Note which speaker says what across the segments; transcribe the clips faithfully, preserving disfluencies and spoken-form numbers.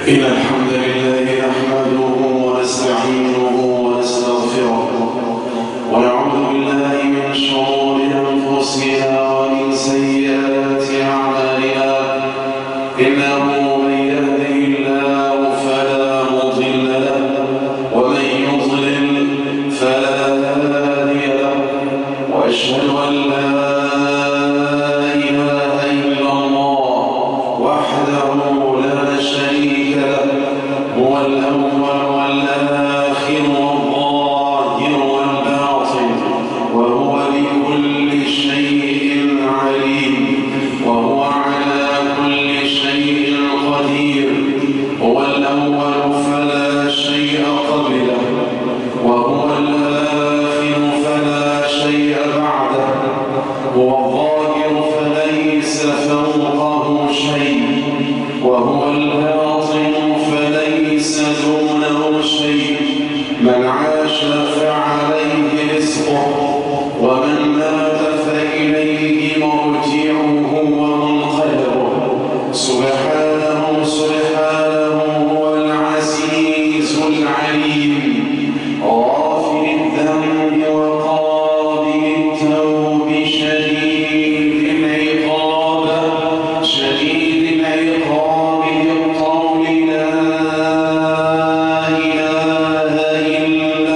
Speaker 1: إن الحمد لله نحمده ونستعينه ونستغفره ونعوذ بالله من شرور أنفسنا ومن سيئات أعمالنا إنه من يهده الله فلا مضل له ومن يضلل فلا هادي له وأشهد أن لا إله إلا الله وحده لا شريك له هو الأول والآخر والظاهر والباطن وهو بكل شيء عليم وهو على كل شيء قدير هو الأول فلا شيء قبله وهو الآخر فلا شيء بعده هو الظاهر فليس فوقه شيء وهو الباطن فليس دونه شيء من عاش فعليه رزقه ومن مات فإليه مرجعه ومنقلبه سبحانه سبحانه هو العزيز العليم غافر الذنب وقابل التوب شديد العقاب شديد العقاب بالقول لا إله إلا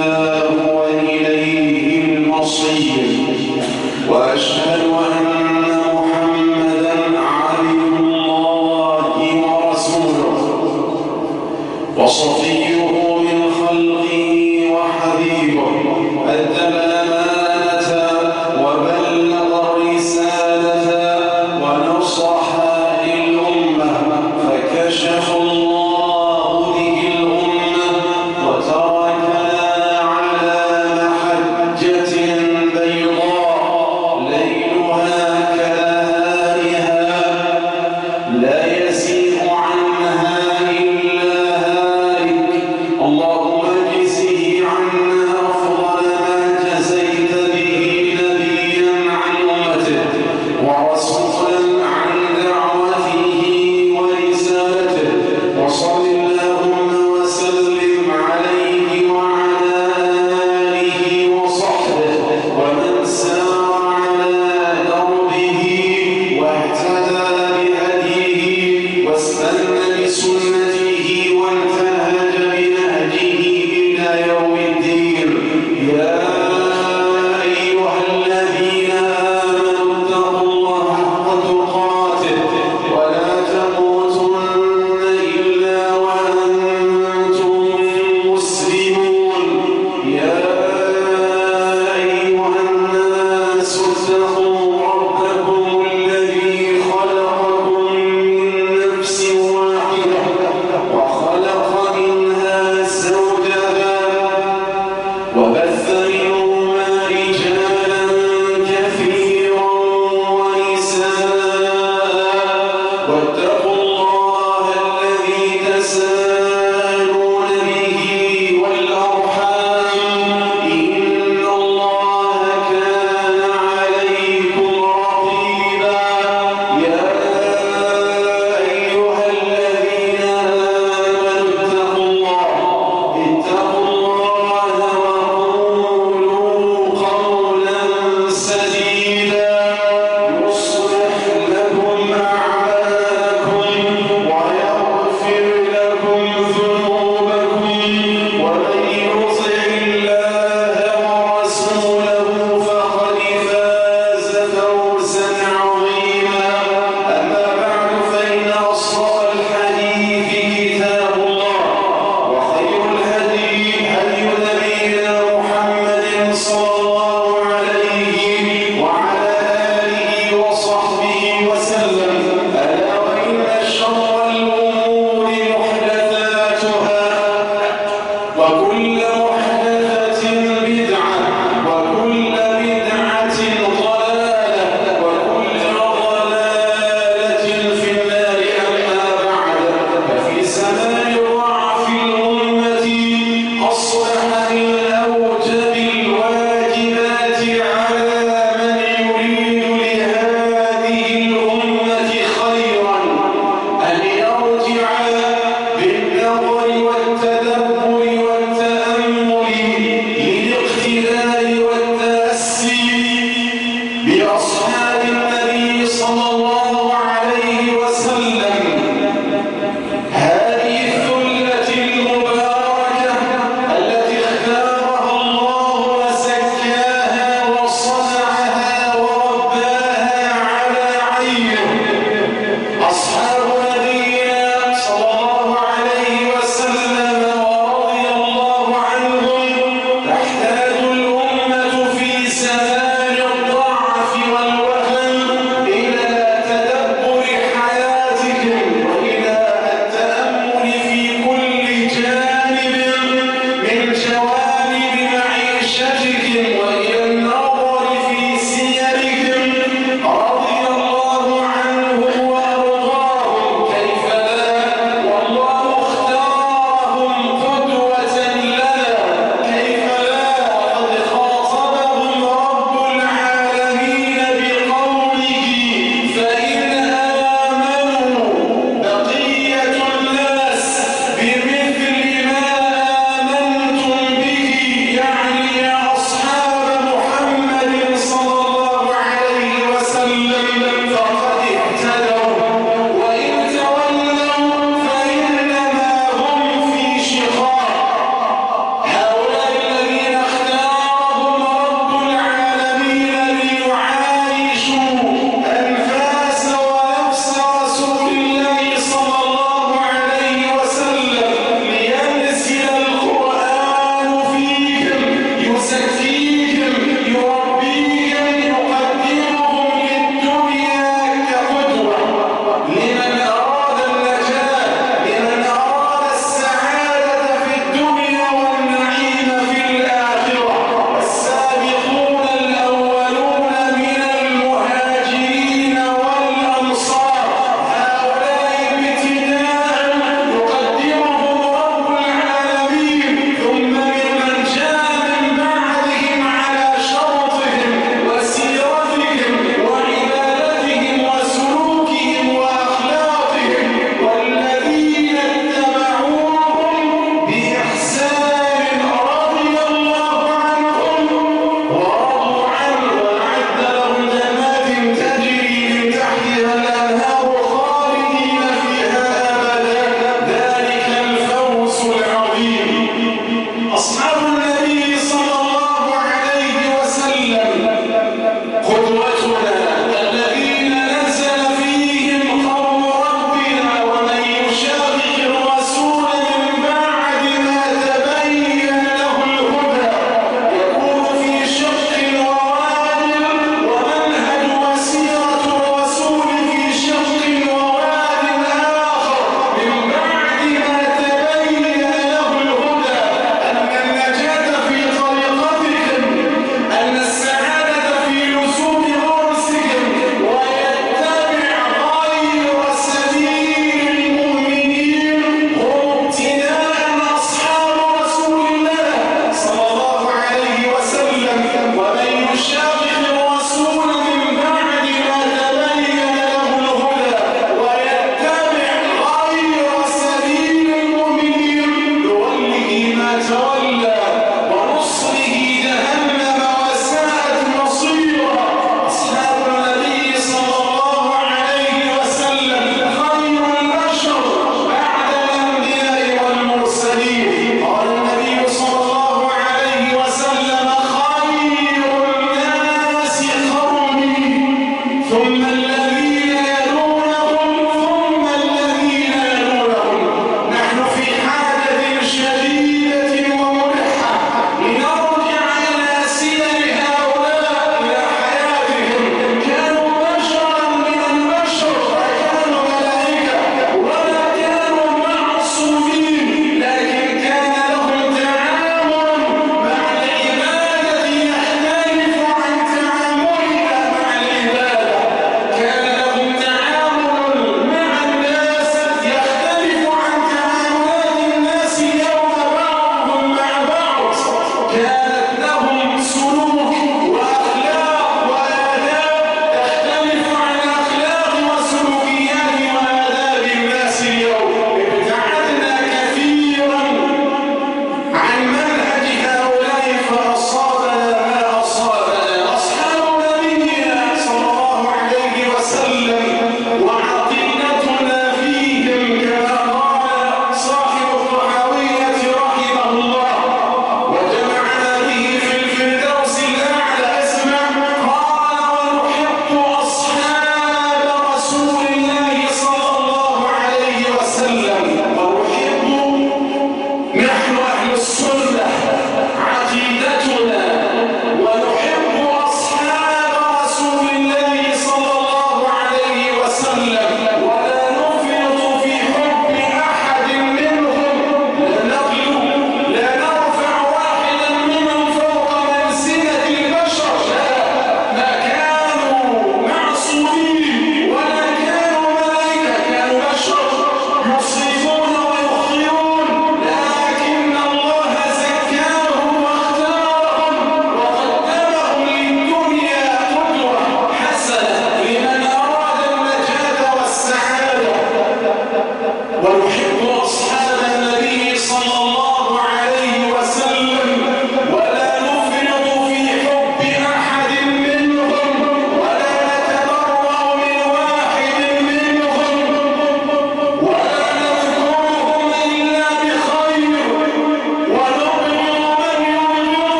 Speaker 1: تولى ونصره جهنم وساءت مصيرا. أصحاب النبي صلى الله عليه وسلم خير البشر بعد الأنبياء والمرسلين. قال النبي صلى الله عليه وسلم خير الناس قرني ثم الذين يلونهم ثم الذين يلونهم. نحن في حاجة شديدة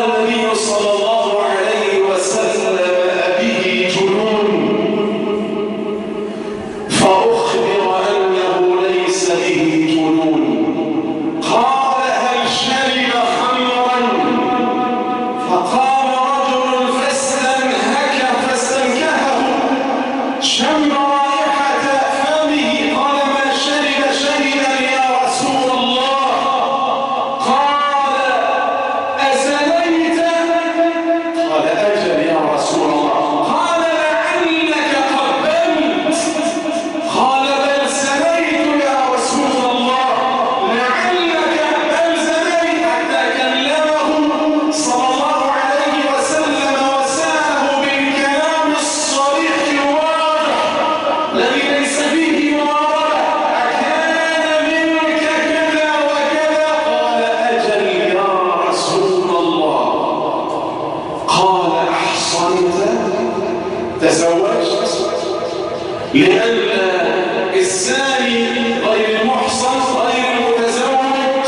Speaker 1: النبي صلى الله عليه وسلم أبيه جنون، فأخبر أنه ليس به جنون. قال هل شرب خمرا؟ فقام رجل فاستنهك فاستنكهه، شم رائحة فمه، قال ما شرب شيئا يا رسول الله. قال أزنيت؟ قال أجل يا رسول الله. قال لعلك قبلت؟ قال بل زنيت يا رسول الله. لعلك بل زنيت، حتى كلمه صلى الله عليه وسلم وساله بالكلام الصريح الواضح الذي ليس فيه مراوغة. أكان منك كذا وكذا؟ قال أجل يا رسول الله. قال أحصنت؟ تزوجت؟ لأن الزاني غير المحصن غير المتزوج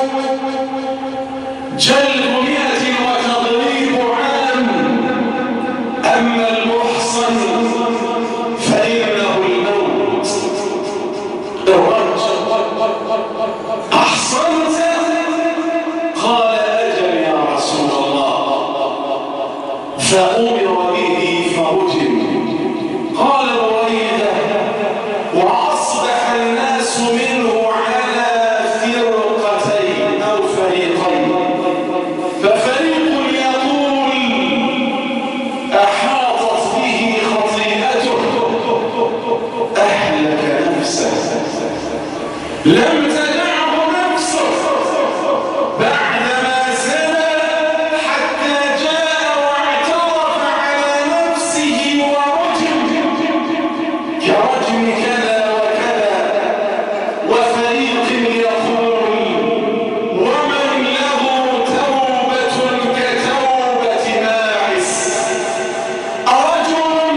Speaker 1: جلد مئة وتضريب عام، أما المحصن فإنه الموت. الرجل أحصنت؟ قال أجل يا رسول الله. فأمر به فرجم. قال رويدة وأصبح الناس منه على فرقتين أو فريقين، ففريق يقول أحاطت به خطيئته أهلك نفسه، لم تدعه نفسه بعدما زنى حتى جاء واعترف على نفسه ورجم كرجم كذا وكذا. وفريق يقول ومن له توبة كتوبة ماعز، رجل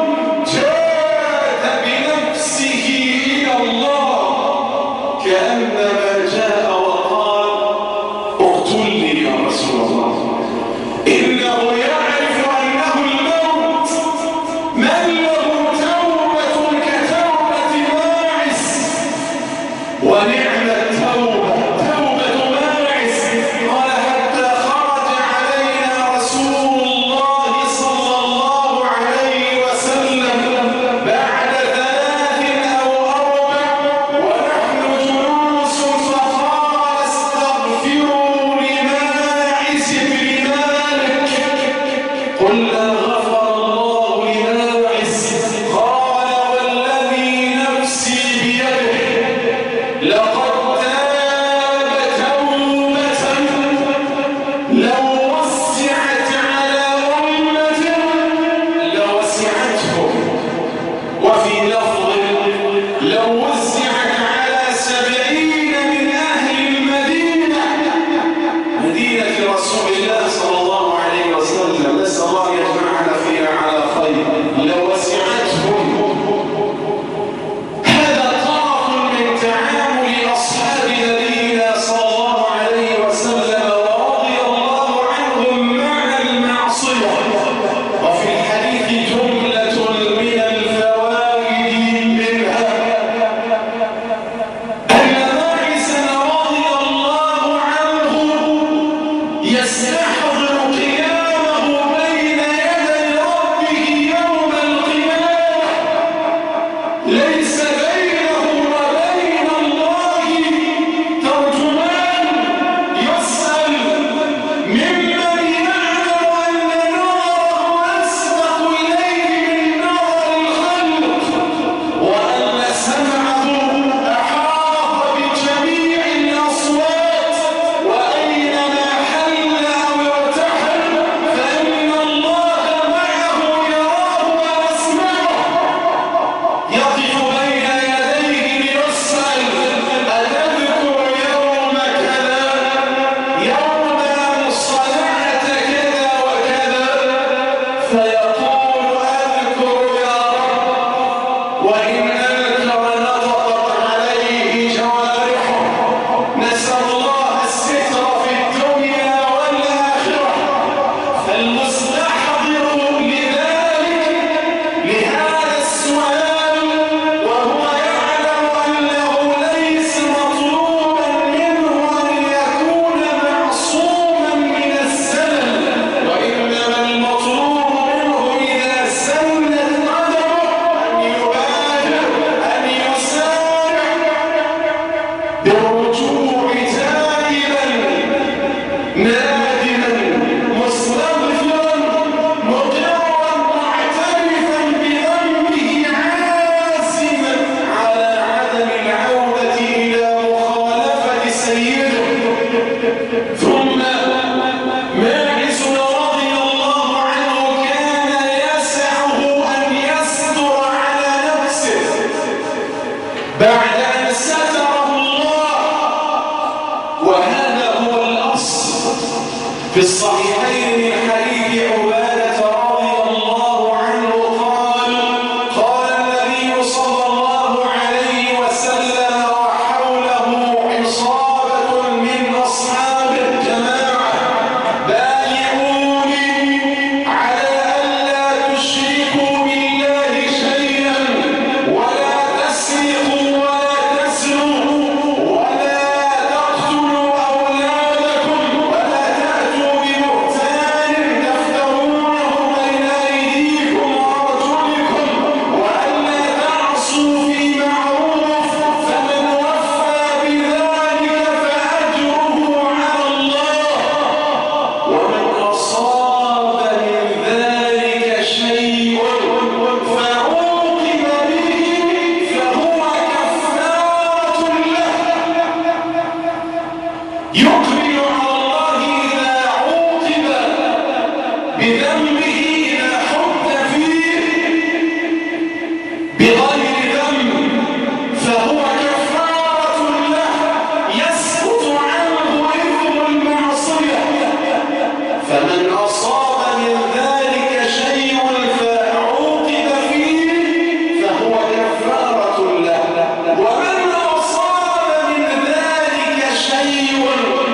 Speaker 1: جاد بنفسه إلى الله كأنما جاء وقال اقتلني يا رسول الله، إنه يعرف أنه الموت. من له توبة كتوبة ماعز، ونعم التوبة توبة ماعز. قال حتى خرج علينا رسول الله صلى الله عليه وسلم بعد ثلاث أو أربع ونحن جلوس، فقال استغفروا لماعز بن مالك. قلنا غفر الله لماعز. قال والذي نفسي بيده لقد تاب توبة لو وسعت على أمة لوسعتهم، وفي لفظ لو وسعت على سبعين من أهل المدينة، مدينة رسول الله صلى الله عليه وسلم، نسأل الله يجمعنا فيها على خير، لوسعتهم. هذا طرف من تعامل أصحاب نبينا صلى الله عليه وسلم ورضي الله عنهم مع المعصية. وفي الحديث جملة من الفوائد، منها أن ماعزا رضي الله عنه يستحضر قيامه بين يدي ربه يوم القيامة، ليس بينه وبين الله ترجمان يسأل ممن يعلم أن ناره أسبق إليه من نار الخلق، وأن سمعه أحاط بجميع الأصوات، وأينما حل أو في الصحيحين من حديث عبادة رضي الله عنه قال قال النبي صلى الله عليه وسلم وحوله عصابة من أصحاب الجماعة بايعوني على ألا تشركوا بالله شيئا ولا تسرقوا ولا تزنوا ولا تقتلوا أولادكم ولا تأتوا ببهتان تفترونه بين أيديكم وأرجلكم وألا تعصوا في معروف فمن وفى بذلك فأجره على الله ومن أصاب من ذلك شيء فعوقب به فهو كفارة له يقبل على الله إذا عوقب بذنبه إذا حد فيه بغير ذنب فهو كفارة له يسقط عنه إثم المعصية فمن أصاب من ذلك شيء فعوقب فيه فهو كفارة له ومن أصاب من ذلك شيء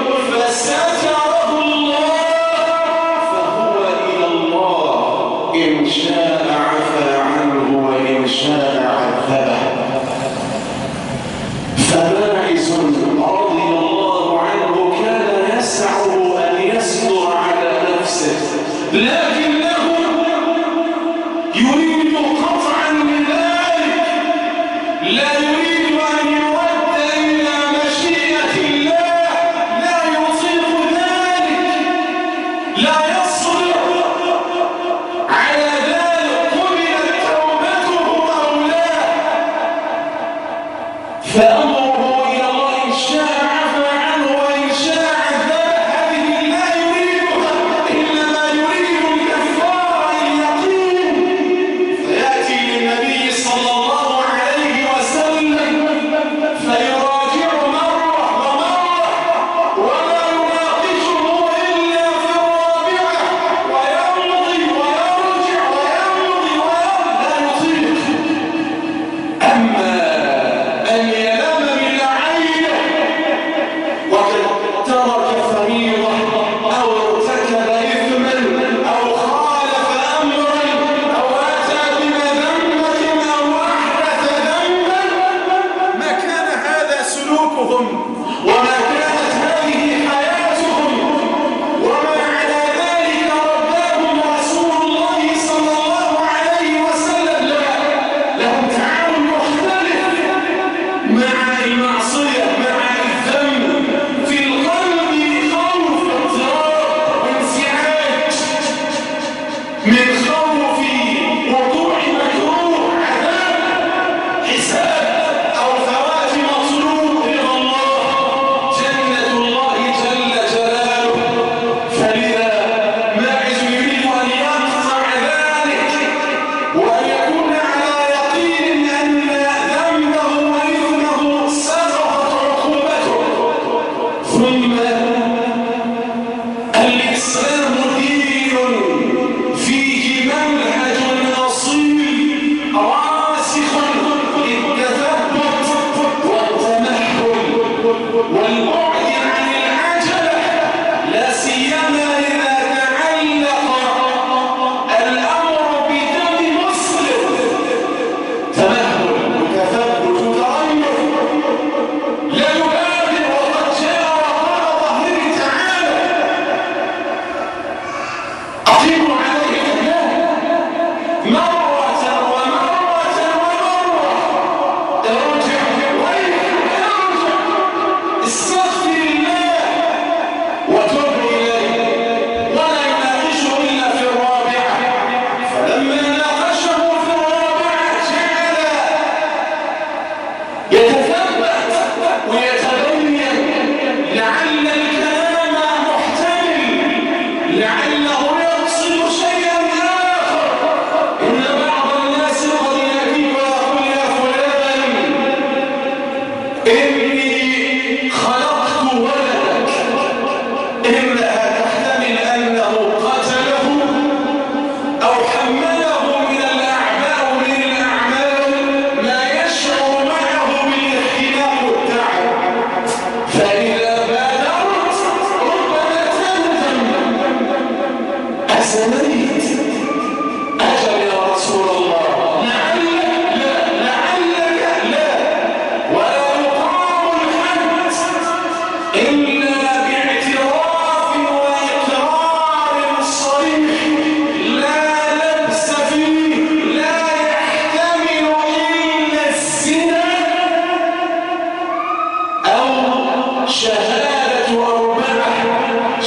Speaker 1: فستره الله فهو إلى الله إن شاء عفا عنه وإن شاء عذبه فماعز رضي الله عنه كان يسعه أن يستر على نفسه لكنه يريد قطعا لذلك لا يريد أن يرد إلى مشيئة الله لا يطيق ذلك لا يصبر على ذلك قبلت توبته أو لا فأمره إلى الله إن شاء عفا عنه وإن شاء عذبه هذه لا يريدها إنما يريد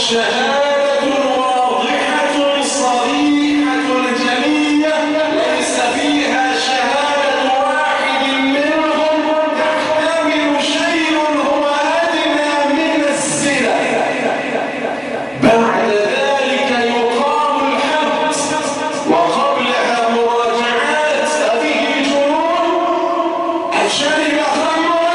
Speaker 1: شهادة واضحة صريحة جلية ليس فيها شهادة واحد منهم تحتمل شيء هو أدنى من الزنا. بعد ذلك يقام الحد، وقبلها مراجعات أبيه جنون أشرب خمرا،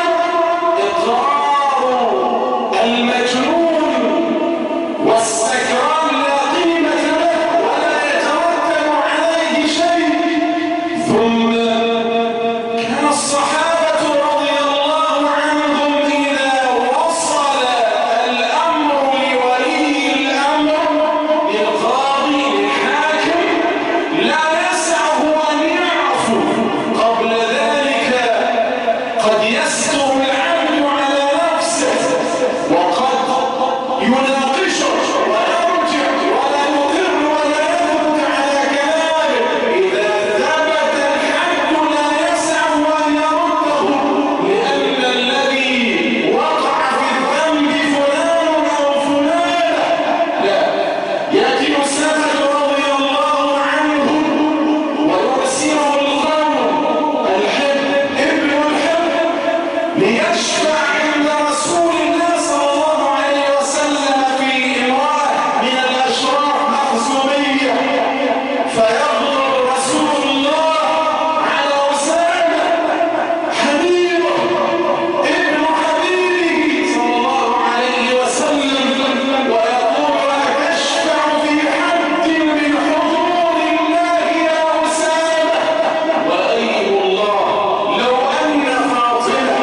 Speaker 1: إقرار المجنون والسكران لا قيمة له ولا يترتب عليه شيء. ثم كان الصحابة رضي الله عنهم إذا وصل الأمر لولي الأمر للقاضي للحاكم لا يسعه أن يعفو قبل ذلك. قد يستر العبد على نفسه وقد يناقشه ويرجع ولا يضر ولا يثبت على كلامه. إذا ثبت الحد لا يسعه أن يرده، لأن الذي وقع في الذنب فلان أو فلانة. لا، يأتي أسامة رضي الله عنه ويرسله القوم الحب ابن الحب ليشفع عند رسول الله صلى الله عليه وسلم في امرأة من الأشراف مخزومية، فيغضب رسول الله على أسامة حبيبه ابن حبيبه صلى الله عليه وسلم ويقول: أتشفع في حد من حضور الله يا أسامة؟ وأيم الله لو أن فاطمة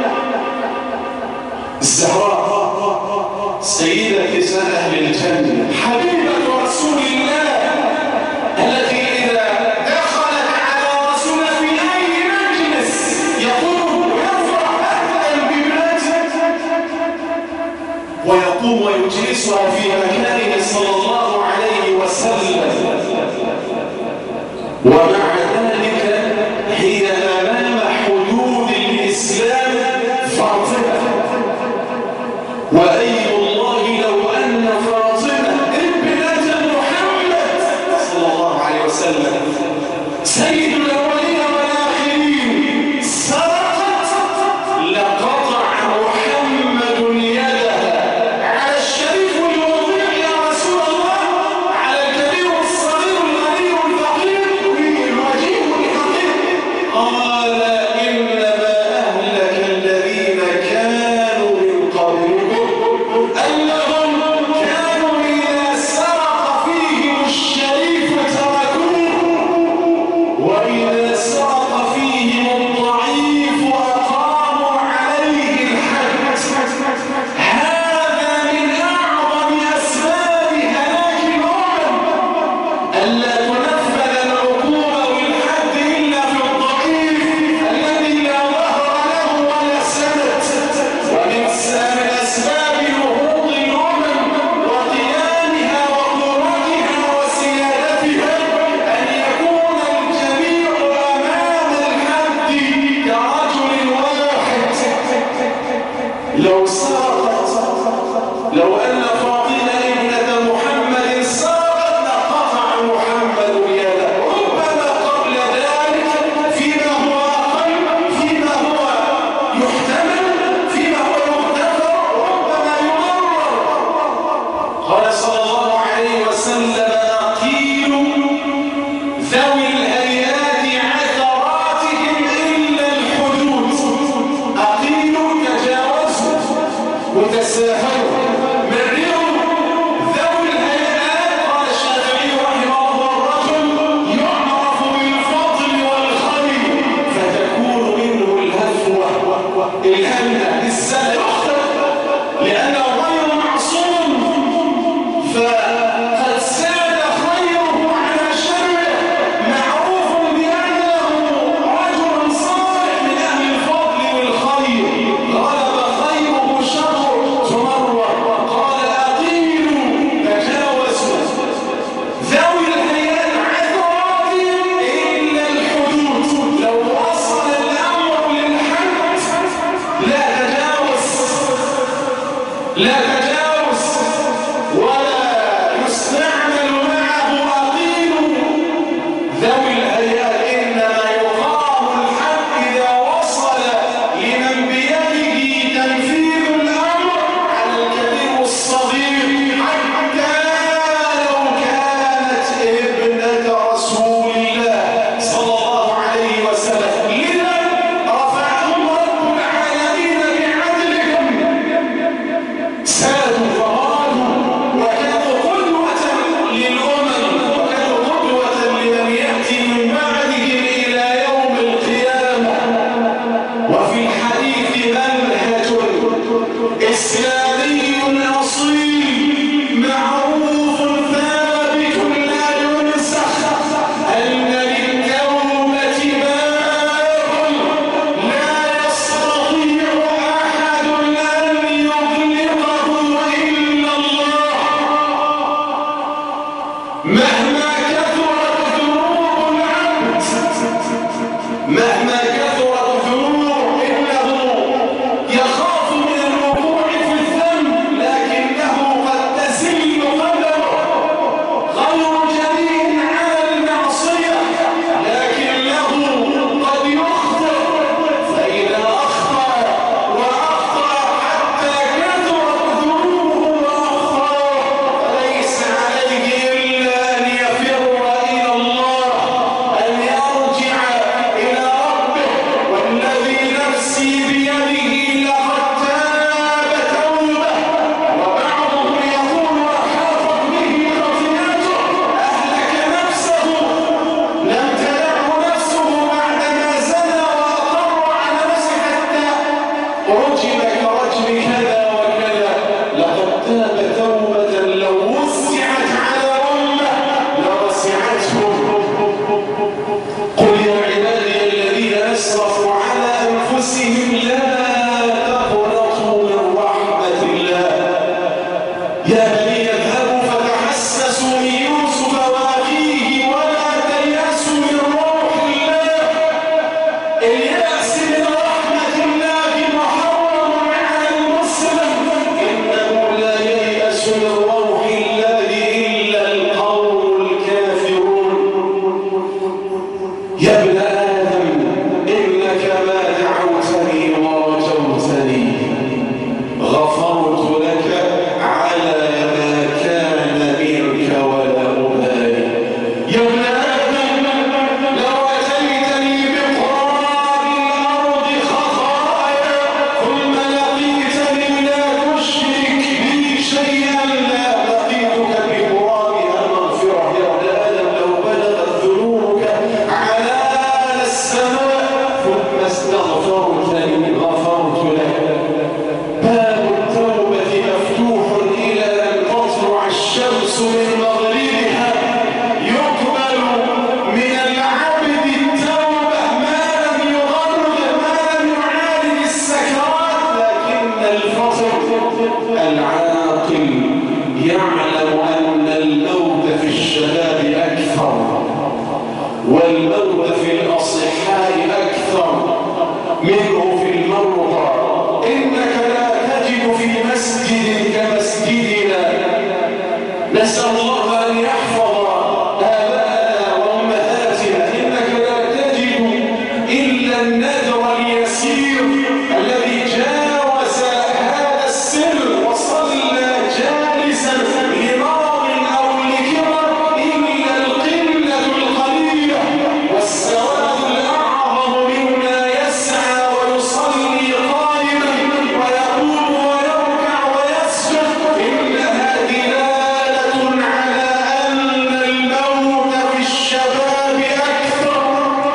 Speaker 1: الزهراء سيدة نساء أهل الجنة حبيبة رسول الله التي إذا دخلت على رسول في أي مجلس يقوم ويفرح أهلا بابنته ويقوم ويجلسها في مكانه صلى الله عليه وسلم. ومع ذلك هي أمام حدود الإسلام فاطمة. وأي الله لو أن فاطمة ابنة محمد صلى الله عليه وسلم سيد الأولين والآخرين سرقت لقطع محمد يدها على الشريف والوضيع يا رسول الله، على الكبير والصغير الغني والفقير والوجيه والحقير. قال: إنما أهلك الذين كانوا من قبلكم أنهم كانوا إذا سرق فيهم الشريف تركوه، وإذا سرق فيهم الضعيف أقاموا عليه الحد. هذا من أعظم أسباب هلاك الأمم، ألا تنفذ العقوبة والحد إلا في الضعيف الذي لا ظهر له ولا سند. ومن أسباب نهوض الأمم وقيامها وقوتها وسيادتها أن يكون الجميع أمام الحد كرجل واحد. لو سرقت لو أن فاطمة ابنة محمد سرقت لقطع محمد يده، ربما قبل ذلك فيما هو أقل، فيما هو يحتمل، فيما هو يغتفر، ربما يمرر. قال صلى الله عليه وسلم: أقيلوا ذوي الهيئات عثراتهم إلا الحدود. أقيلوا تجاوزوا وتساهلوا، مرروا ذوي الهيئات. قال الشافعي رحمه الله: الرجل يعرف بالفضل والخير فتكون منه الهفوة الهمة السهل لأنه غير معصوم، فقد ساد خيره على شره، معروف بأنه رجل صالح من أهل الفضل والخير، غلب خيره شره تمرر. قال: أقيلوا تجاوزوا ذوي الهيئات عثراتهم إلا الحدود. لو وصل الأمر للحد لا تجاوز، لا تجاوز. مهما كثرت ذنوب العبد مهما كثرت ذنوب إنه يخاف من الوقوع في الذنب، لكنه قد تزل قدمه غير جريء على المعصية، لكنه قد يخطئ، فإذا أخطأ وأخطأ حتى كثرت ذنوبه وأخطأ فليس عليه إلا أن يفر إلى الله، أن يرجع إلى ربه. والذي نفسي بيده لقد تاب توبة، وبعضهم يقول أحاطت به خطيئته أهلك نفسه، لم تدعه نفسه بعدما زنى وأقر على نفسه حتى رجم كرجم كذا وكذا. لقد تاب توبة لو وسعت على أمة لوسعتهم. قل يا عبادي الذين أسرفوا على أنفسهم لا تقنطوا من رحمة الله، يا بني اذهبوا فتحسسوا من يوسف وأخيه ولا تيأسوا من روح الله. اليأس من رحمة الله محرم على المسلم، إنه لا ييأس من روح الله إلا القوم الكافرون. يا ابن آدم إنك ما دعوتني ورجوتني غفرت لك على ما كان منك ولا أبالي. يا ابن آدم لو أتيتني بقراب الأرض خطايا ثم لقيتني لا تشرك بي شيئا لا لقيتك بقرابها مغفرة. يا ابن آدم لو بلغت ذنوبك عنان السماء ثم استغفرتني غفرت لك. باب التوبة مفتوح إلى أن تطلع الشمس من مغربها. يقبل من العبد التوبة ما لم يغرد ما لم يعالج السكرات، لكن الفطر العاقل يعلم أن الموت في الشباب أكثر والموت في الأصحاء أكثر منه في المرضى. إنك لا تجد في مسجد كمسجدنا، نسأل الله أن يحفظ آباءنا وأمهاتنا، إنك لا تجد إلا النذر اليسير الذي جاوز هذا السر وصلى جالسا لمرض أو لكبر، إلا القلة القليلة والسواد الأعظم مما يسعى ويصلي قائما ويقوم ويركع ويسجد. إنها دلالة على أن الموت في الشباب أكثر،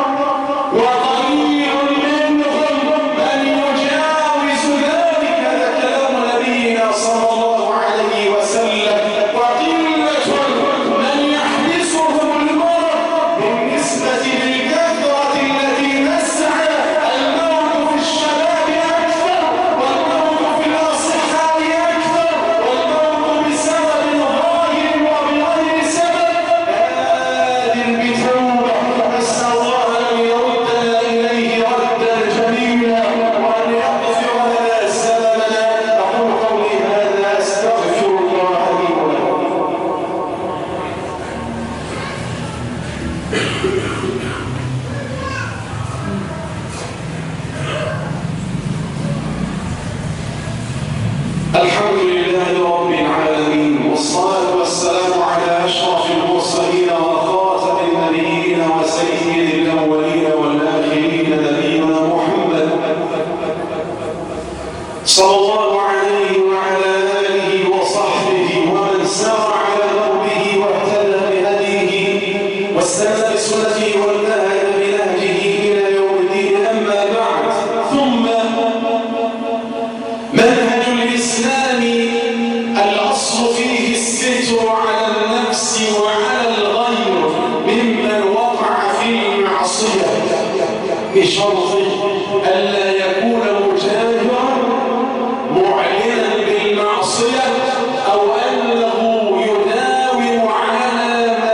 Speaker 1: وقليل منهم من يجاوز ذلك. هذا كلام نبينا صلى الله عليه وسلم. وقلة من يحبسهم المرض بالنسبة للكثرة التي تسعى. الموت في الشباب أكثر، والموت في الأصحاء أكثر، والموت بسبب ظاهر وبغير سبب. بادر بتوبة، نسأل الله أن يردنا إليه ردا جميلا وأن يغفر لنا سلامنا. أقول قولي هذا أستغفر الله لي ولكم. الحمد لله رب العالمين، والصلاة والسلام على أشرف المرسلين وخاتم النبيين وسيد الأولين والآخرين نبينا محمد صلى الله عليه وعلى آله وصحبه ومن سار على دربه واهتدى بهديه واستنى بسنته وانتهج بنهجه إلى يوم الدين. أما بعد، ثم منهج الإسلام الأصل فيه الستر على النفس وعلى الغير ممن وقع في المعصية، بشرط ألا يكون مجاهرا معلنا بالمعصية أو أنه يداوم على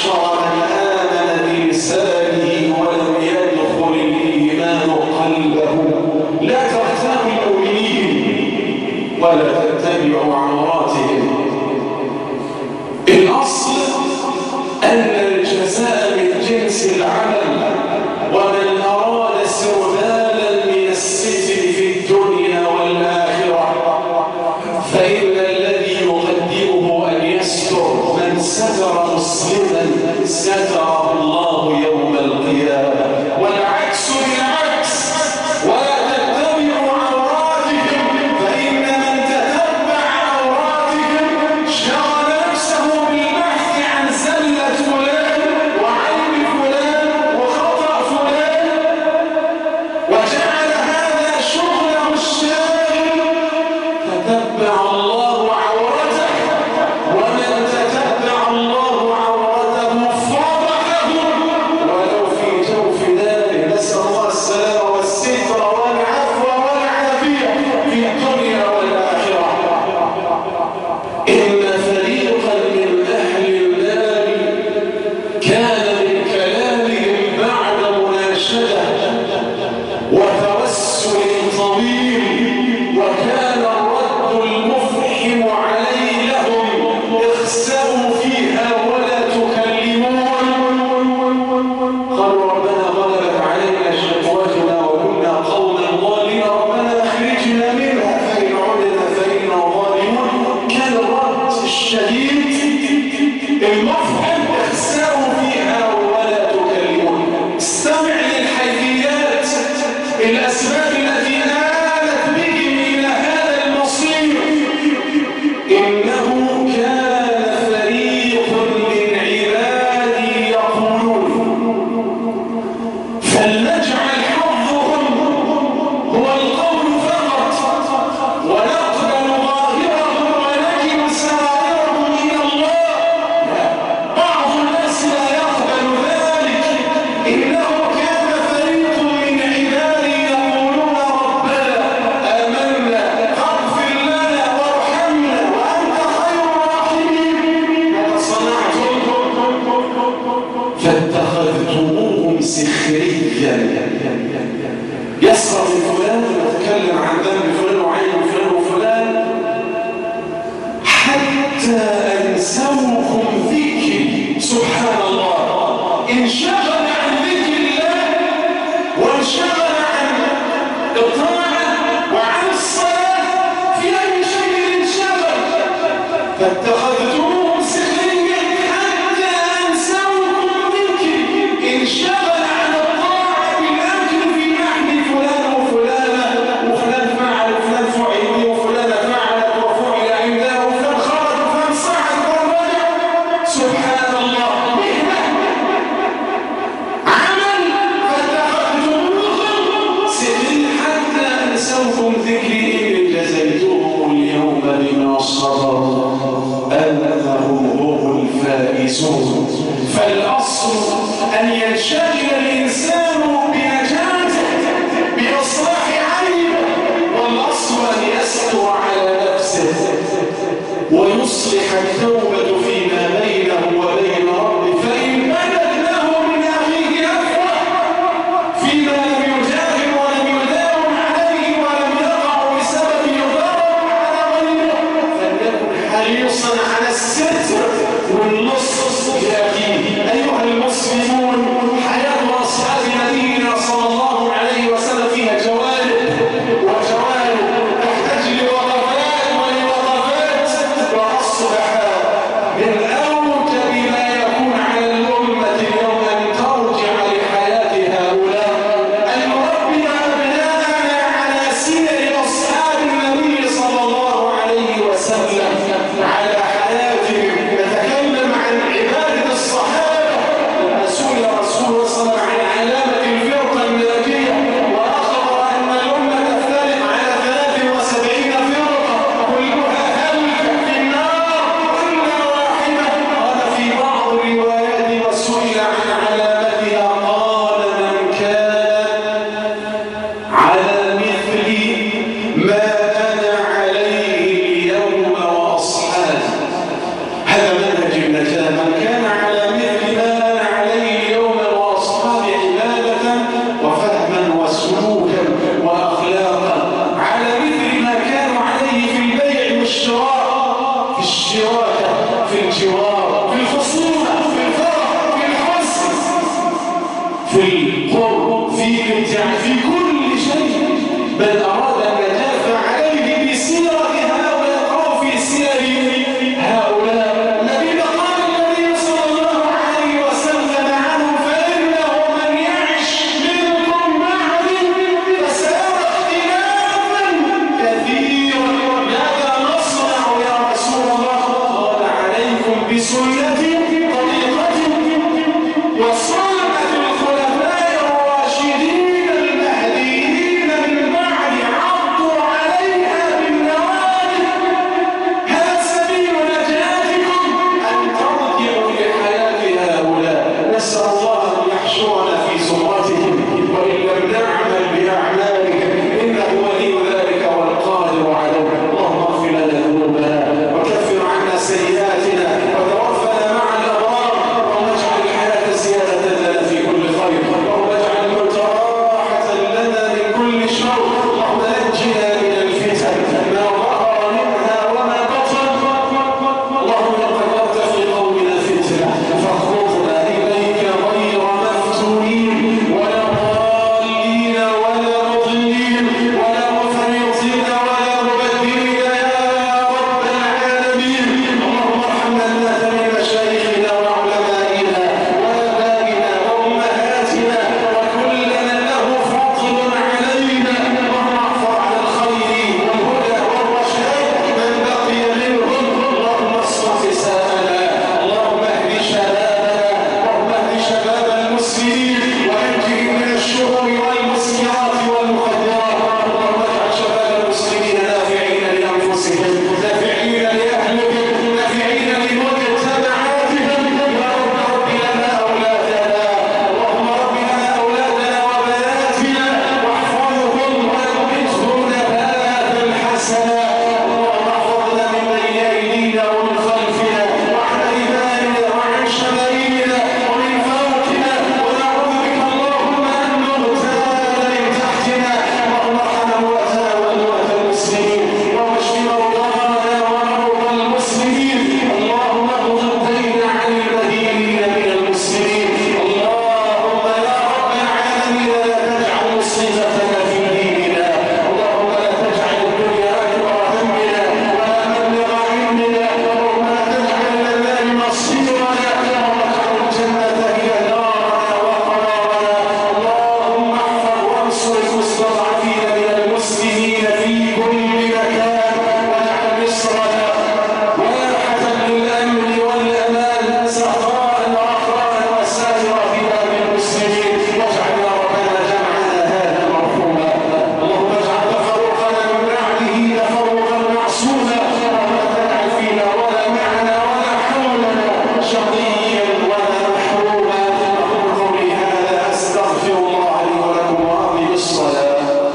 Speaker 1: حشر من آمن بلسانه ولم يدخل الإيمان قلبه. لا تغتابوا المؤمنين ولا تتبعوا عوراتهم. الأصل أن الجزاء من جنس العمل، ومن أراد سربالا من الستر في الدنيا والآخرة فإن الذي يقدمه أن يستر. من ستر مسلما ستره الله يوم القيامة، والعكس بالعكس. ولا تتبعوا عوراتهم، فإن من تتبع عوراتهم شغل نفسه بالبحث عن زلة فلان وعيب فلان وخطأ فلان، وجعل هذا شغله الشاغل. تتبع الله عورته، ومن تتبع الله عورته فضحه ولو في جوف داره. نسأل الله السلامة والستر والعفو والعافية في الدنيا والآخرة. إن فريقا من أهل النار كان من كلامهم بعد مناشدة وتوسل طويل، وكان الرد المفحم عليه لهم: اخسأوا فيها ولا تكلمون. قالوا ربنا غلبت علينا شقوتنا وكنا قوما ضالين، ربنا اخرجنا منها فإن عدنا فإنا ظالمون. كان الرد الشديد المفحم: اخسأوا فيها ولا تكلمون. استمع للحيثيات، الأسباب التي آلت بهم إلى هذا المصير. إنه كان فريق من عبادي يقولون. فلنجعل حظهم هو القول فقط، ونقبل ظاهرهم ونجب سرائرهم إلى الله. بعض الناس لا يقبل ذلك. إنه كان فريق من عبادي يقولون ربنا آمنا فاغفر لنا وارحمنا وأنت خير الراحمين. فصنعتم فاتخذتموهم سخريا. يسخر من فلان ويتكلم عن ذنب فلان وعين فلان وفلان حتى أنسوكم ذكري. سبحان الله، انشغل عن ذكر الله وانشغل عن الطاعة وعن الصلاة. في أي شيء انشغل. فاتخذتموهم سخريا حتى أنسوكم ذكري. انشغل عن الطاعة بالأكل في لحم فلان وفلانة، وفلان فعل وفلان فعل وفلانة فعلت وفعل عندها وفلان خرج وفلان صعد ورجع. سبحان الله، مهنة عمل. فاتخذتموهم سخريا حتى أنسوكم ذكري. إن جزيتهم اليوم بما صبروا أنهم هم الفائزون. فالأصل أن ينشغل الإنسان بنجاته بإصلاح عيبه، والأصل أن يستر على نفسه ويصلح التوبة فيما بينه وبين ربه. فإن بدت له من أخيه أفوه فيما لم يجاهر ولم يداوم عليه ولم يقع بسبب يضرب على غيره، فليكن حريصا على الستر والنصر لأخيه. أيها المسلمون، حياة أصحاب نبينا صلى الله عليه وسلم فيها جوانب وجوانب تحتاج لوقفات ولوقفات. وأصبح من أوجب ما يكون على الأمة اليوم أن ترجع لحياة هؤلاء، أن نربي أبناءنا على سير أصحاب النبي صلى الله عليه وسلم، على حياتهم. نتكلم عن عبادة الصحابة. الرسول رسول الله صلى الله عليه وسلم عن علامة الفرقة الناجية، وأخبر أن الأمة تفترق على ثلاث وسبعين فرقة كلها هلك في النار إلا واحدة. قال في بعض الروايات وسئل عن علامتها قال: من كان على مثل ما أنا عليه اليوم وأصحابي. هذا منهج النجاة. من كان على مثل ما في القرب، في الامتعاع، في كل شيء، بل أراد